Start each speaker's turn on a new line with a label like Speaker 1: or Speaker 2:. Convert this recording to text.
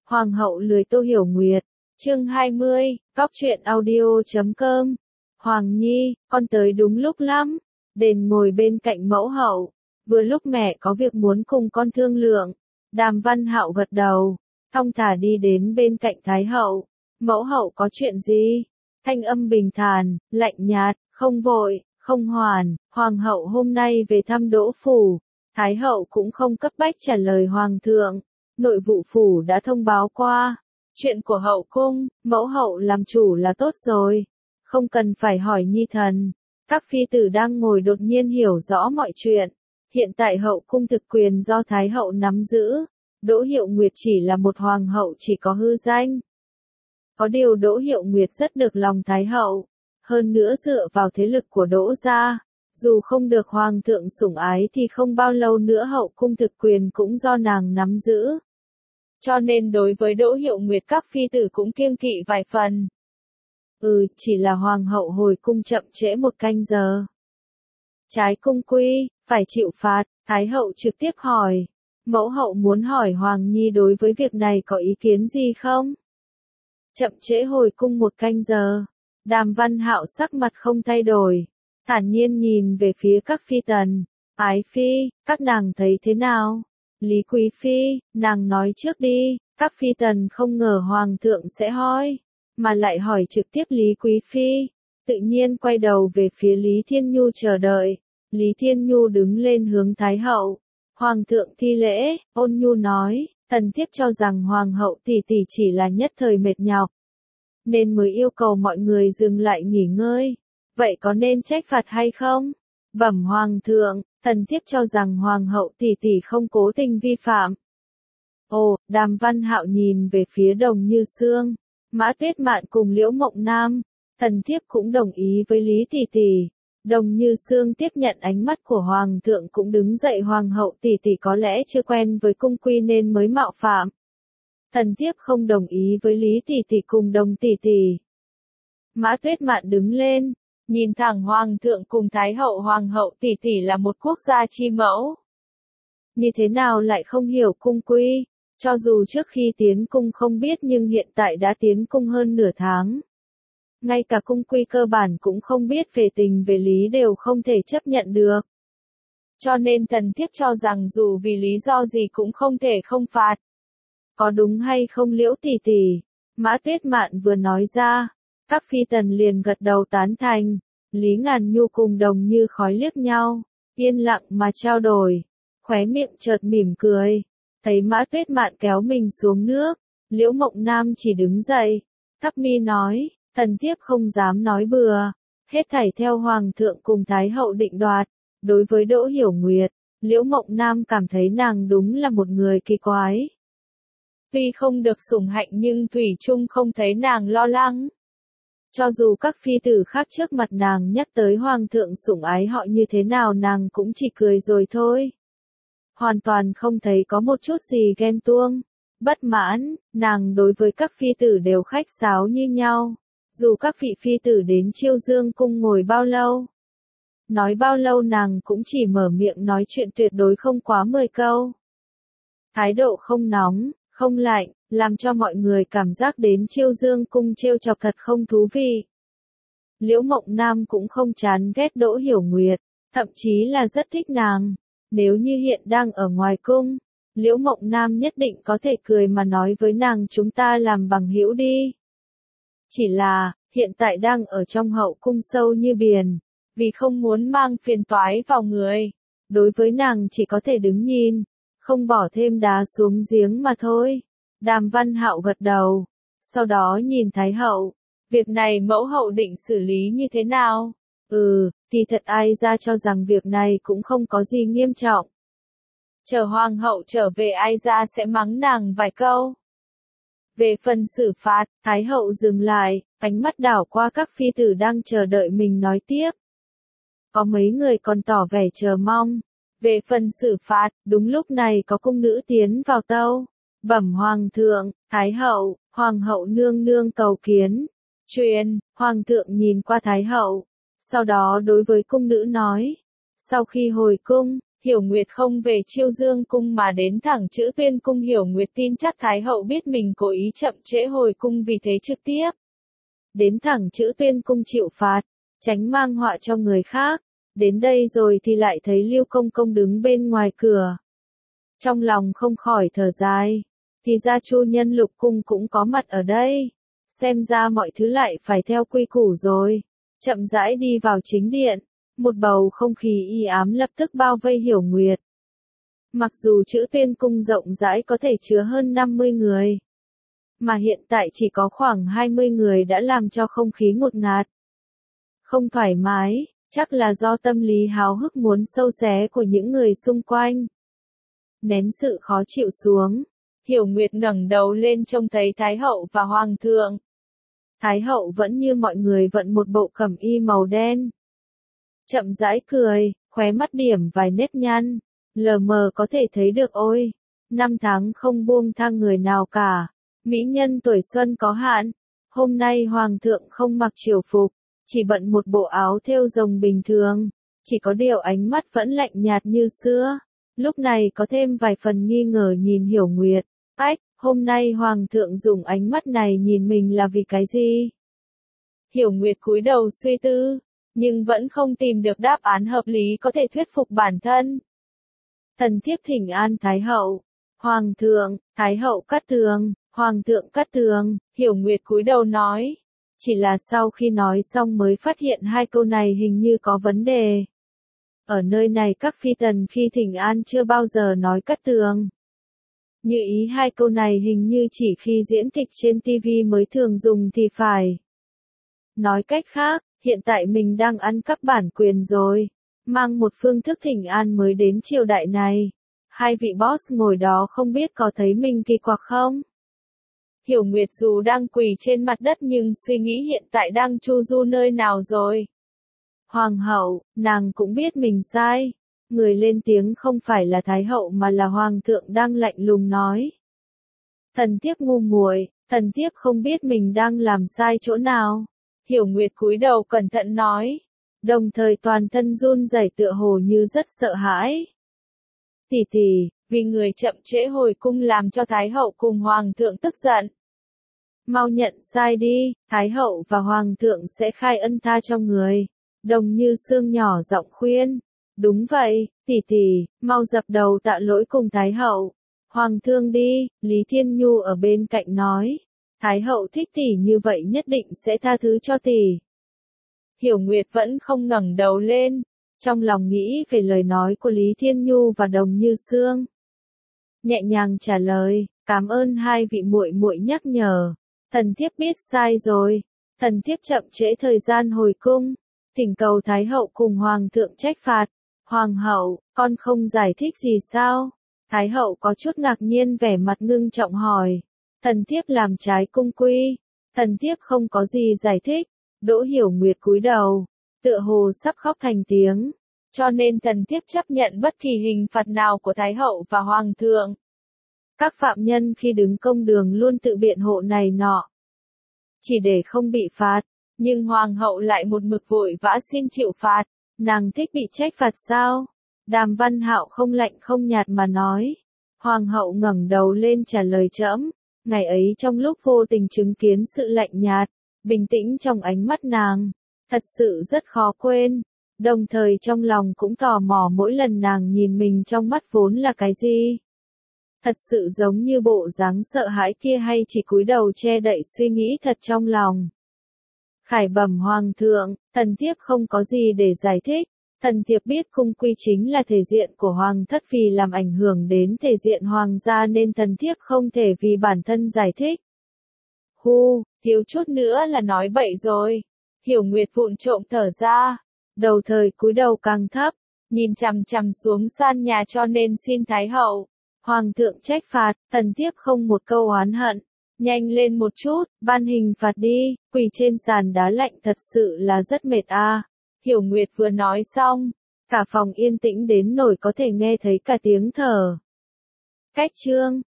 Speaker 1: Hoàng hậu lười Tô Hiểu Nguyệt. Chương 20, Góc truyện audio.com. Hoàng Nhi, con tới đúng lúc lắm. Đền ngồi bên cạnh mẫu hậu. Vừa lúc mẹ có việc muốn cùng con thương lượng. Đàm Văn Hạo gật đầu, thong thả đi đến bên cạnh Thái hậu. Mẫu hậu có chuyện gì? Thanh âm bình thản, lạnh nhạt, không vội, không hoàn. Hoàng hậu hôm nay về thăm Đỗ phủ. Thái hậu cũng không cấp bách trả lời hoàng thượng. Nội vụ phủ đã thông báo qua. Chuyện của hậu cung, mẫu hậu làm chủ là tốt rồi. Không cần phải hỏi nhi thần. Các phi tử đang ngồi đột nhiên hiểu rõ mọi chuyện. Hiện tại hậu cung thực quyền do Thái hậu nắm giữ. Đỗ Hiệu Nguyệt chỉ là một hoàng hậu chỉ có hư danh. Có điều Đỗ Hiệu Nguyệt rất được lòng Thái hậu. Hơn nữa dựa vào thế lực của Đỗ gia, dù không được hoàng thượng sủng ái thì không bao lâu nữa hậu cung thực quyền cũng do nàng nắm giữ. Cho nên đối với Đỗ Hiệu Nguyệt các phi tử cũng kiêng kỵ vài phần. Chỉ là hoàng hậu hồi cung chậm trễ 1 canh giờ. Trái cung quy, phải chịu phạt, Thái hậu trực tiếp hỏi. Mẫu hậu muốn hỏi Hoàng Nhi đối với việc này có ý kiến gì không? Chậm trễ hồi cung 1 canh giờ. Đàm Văn Hạo sắc mặt không thay đổi, thản nhiên nhìn về phía các phi tần. Ái phi, các nàng thấy thế nào? Lý Quý phi, nàng nói trước đi. Các phi tần không ngờ hoàng thượng sẽ hỏi, mà lại hỏi trực tiếp Lý Quý phi. Tự nhiên quay đầu về phía Lý Thiên Nhu chờ đợi. Lý Thiên Nhu đứng lên hướng Thái hậu. Hoàng thượng thi lễ, ôn nhu nói, thần thiếp cho rằng hoàng hậu tỷ tỷ chỉ là nhất thời mệt nhọc, nên mới yêu cầu mọi người dừng lại nghỉ ngơi. Vậy có nên trách phạt hay không? Bẩm hoàng thượng, thần thiếp cho rằng hoàng hậu tỷ tỷ không cố tình vi phạm. Đàm Văn Hạo nhìn về phía Đồng Như Xương, Mã Tuyết Mạn cùng Liễu Mộng Nam. Thần thiếp cũng đồng ý với Lý tỷ tỷ. Đồng Như Xương tiếp nhận ánh mắt của hoàng thượng cũng đứng dậy. Hoàng hậu tỷ tỷ có lẽ chưa quen với cung quy nên mới mạo phạm. Thần thiếp không đồng ý với Lý tỷ tỷ cùng Đồng tỷ tỷ. Mã Tuyết Mạn đứng lên, nhìn thẳng hoàng thượng cùng Thái hậu. Hoàng hậu tỷ tỷ là một quốc gia chi mẫu. Như thế nào lại không hiểu cung quy? Cho dù trước khi tiến cung không biết nhưng hiện tại đã tiến cung hơn nửa tháng. Ngay cả cung quy cơ bản cũng không biết về tình về lý đều không thể chấp nhận được. Cho nên thần thiếp cho rằng dù vì lý do gì cũng không thể không phạt. Có đúng hay không Liễu tỷ tỷ? Mã Tuyết Mạn vừa nói ra, các phi tần liền gật đầu tán thành. Lý Ngàn Nhu cùng Đồng Như Khói liếc nhau, yên lặng mà trao đổi, khóe miệng chợt mỉm cười. Thấy Mã Tuyết Mạn kéo mình xuống nước, Liễu Mộng Nam chỉ đứng dậy, thắp mi nói, thần thiếp không dám nói bừa, hết thảy theo hoàng thượng cùng Thái hậu định đoạt. Đối với Đỗ Hiểu Nguyệt, Liễu Mộng Nam cảm thấy nàng đúng là một người kỳ quái. Tuy không được sủng hạnh nhưng thủy chung không thấy nàng lo lắng. Cho dù các phi tử khác trước mặt nàng nhắc tới hoàng thượng sủng ái họ như thế nào nàng cũng chỉ cười rồi thôi. Hoàn toàn không thấy có một chút gì ghen tuông, bất mãn. Nàng đối với các phi tử đều khách sáo như nhau. Dù các vị phi tử đến Chiêu Dương cung ngồi bao lâu, nói bao lâu nàng cũng chỉ mở miệng nói chuyện tuyệt đối không quá 10 câu. Thái độ không nóng, không lạnh, làm cho mọi người cảm giác đến Chiêu Dương cung trêu chọc thật không thú vị. Liễu Mộng Nam cũng không chán ghét Đỗ Hiểu Nguyệt, thậm chí là rất thích nàng. Nếu như hiện đang ở ngoài cung, Liễu Mộng Nam nhất định có thể cười mà nói với nàng chúng ta làm bằng hữu đi. Chỉ là, hiện tại đang ở trong hậu cung sâu như biển, vì không muốn mang phiền toái vào người. Đối với nàng chỉ có thể đứng nhìn, không bỏ thêm đá xuống giếng mà thôi. Đàm Văn Hạo gật đầu, sau đó nhìn Thái hậu. Việc này mẫu hậu định xử lý như thế nào? Thì thật ai ra cho rằng việc này cũng không có gì nghiêm trọng. Chờ hoàng hậu trở về ai ra sẽ mắng nàng vài câu. Về phần xử phạt, Thái hậu dừng lại, ánh mắt đảo qua các phi tử đang chờ đợi mình nói tiếp. Có mấy người còn tỏ vẻ chờ mong. Về phần xử phạt, đúng lúc này có cung nữ tiến vào tâu. Bẩm hoàng thượng, Thái hậu, hoàng hậu nương nương cầu kiến. Truyền, hoàng thượng nhìn qua Thái hậu. Sau đó đối với cung nữ nói. Sau khi hồi cung, Hiểu Nguyệt không về Chiêu Dương cung mà đến thẳng Chữ Tuyên cung. Hiểu Nguyệt tin chắc Thái hậu biết mình cố ý chậm trễ hồi cung, vì thế trực tiếp đến thẳng Chữ Tuyên cung chịu phạt, tránh mang họa cho người khác. Đến đây rồi thì lại thấy Lưu Công Công đứng bên ngoài cửa. Trong lòng không khỏi thở dài, thì ra Chu Nhân Lục cung cũng có mặt ở đây. Xem ra mọi thứ lại phải theo quy củ rồi. Chậm rãi đi vào chính điện, một bầu không khí y ám lập tức bao vây Hiểu Nguyệt. Mặc dù Chữ Tuyên cung rộng rãi có thể chứa hơn 50 người, mà hiện tại chỉ có khoảng 20 người đã làm cho không khí ngột ngạt, không thoải mái, chắc là do tâm lý háo hức muốn sâu xé của những người xung quanh. Nén sự khó chịu xuống, Hiểu Nguyệt ngẩng đầu lên trông thấy Thái hậu và Hoàng thượng. Thái hậu vẫn như mọi người vận một bộ cẩm y màu đen. Chậm rãi cười, khóe mắt điểm vài nếp nhăn, lờ mờ có thể thấy được ôi, 5 tháng không buông tha người nào cả. Mỹ nhân tuổi xuân có hạn, hôm nay Hoàng thượng không mặc triều phục, chỉ bận một bộ áo thêu rồng bình thường, chỉ có điều ánh mắt vẫn lạnh nhạt như xưa. Lúc này có thêm vài phần nghi ngờ nhìn Hiểu Nguyệt. Ách, hôm nay Hoàng thượng dùng ánh mắt này nhìn mình là vì cái gì? Hiểu Nguyệt cúi đầu suy tư, nhưng vẫn không tìm được đáp án hợp lý có thể thuyết phục bản thân. Thần thiếp thỉnh an Thái hậu. Hoàng thượng, Thái hậu cát tường, Hoàng thượng cát tường. Hiểu Nguyệt cúi đầu nói. Chỉ là sau khi nói xong mới phát hiện hai câu này hình như có vấn đề. Ở nơi này các phi tần khi thỉnh an chưa bao giờ nói cát tường. Như ý hai câu này hình như chỉ khi diễn kịch trên TV mới thường dùng thì phải. Nói cách khác, hiện tại mình đang ăn cắp bản quyền rồi, mang một phương thức thỉnh an mới đến triều đại này. Hai vị boss ngồi đó không biết có thấy mình kỳ quặc không? Hiểu Nguyệt dù đang quỳ trên mặt đất nhưng suy nghĩ hiện tại đang chu du nơi nào rồi. Hoàng hậu, nàng cũng biết mình sai. Người lên tiếng không phải là Thái hậu mà là Hoàng thượng đang lạnh lùng nói. Thần thiếp ngu muội, thần thiếp không biết mình đang làm sai chỗ nào. Hiểu Nguyệt cúi đầu cẩn thận nói, đồng thời toàn thân run rẩy tựa hồ như rất sợ hãi. Tỷ tỷ, vì người chậm trễ hồi cung làm cho Thái hậu cùng Hoàng thượng tức giận. Mau nhận sai đi, Thái hậu và Hoàng thượng sẽ khai ân tha cho người. Đồng Như Sương nhỏ giọng khuyên. Đúng vậy, tỷ tỷ, mau dập đầu tạ lỗi cùng Thái hậu. Hoàng thương đi, Lý Thiên Nhu ở bên cạnh nói. Thái hậu thích tỷ như vậy nhất định sẽ tha thứ cho tỷ. Hiểu Nguyệt vẫn không ngẩng đầu lên, trong lòng nghĩ về lời nói của Lý Thiên Nhu và Đồng Như Sương. Nhẹ nhàng trả lời, cảm ơn hai vị muội muội nhắc nhở. Thần thiếp biết sai rồi, thần thiếp chậm trễ thời gian hồi cung, thỉnh cầu Thái hậu cùng Hoàng thượng trách phạt. Hoàng hậu, con không giải thích gì sao? Thái hậu có chút ngạc nhiên vẻ mặt ngưng trọng hỏi. Thần thiếp làm trái cung quy. Thần thiếp không có gì giải thích. Đỗ Hiểu Nguyệt cúi đầu, tựa hồ sắp khóc thành tiếng. Cho nên thần thiếp chấp nhận bất kỳ hình phạt nào của Thái hậu và Hoàng thượng. Các phạm nhân khi đứng công đường luôn tự biện hộ này nọ, chỉ để không bị phạt. Nhưng Hoàng hậu lại một mực vội vã xin chịu phạt. Nàng thích bị trách phạt sao? Đàm Văn Hạo không lạnh không nhạt mà nói. Hoàng hậu ngẩng đầu lên trả lời trẫm. Ngày ấy trong lúc vô tình chứng kiến sự lạnh nhạt, bình tĩnh trong ánh mắt nàng, thật sự rất khó quên. Đồng thời trong lòng cũng tò mò mỗi lần nàng nhìn mình trong mắt vốn là cái gì. Thật sự giống như bộ dáng sợ hãi kia hay chỉ cúi đầu che đậy suy nghĩ thật trong lòng. Khải bẩm Hoàng thượng, thần thiếp không có gì để giải thích. Thần thiếp biết cung quy chính là thể diện của Hoàng thất, vì làm ảnh hưởng đến thể diện Hoàng gia nên thần thiếp không thể vì bản thân giải thích. Hu, thiếu chút nữa là nói bậy rồi. Hiểu Nguyệt vụng trộm thở ra, đầu thời cúi đầu càng thấp, nhìn chằm chằm xuống san nhà cho nên xin Thái hậu. Hoàng thượng trách phạt, thần thiếp không một câu oán hận. Nhanh lên một chút, ban hình phạt đi, quỳ trên sàn đá lạnh thật sự là rất mệt a. Hiểu Nguyệt vừa nói xong, cả phòng yên tĩnh đến nỗi có thể nghe thấy cả tiếng thở. Cách chương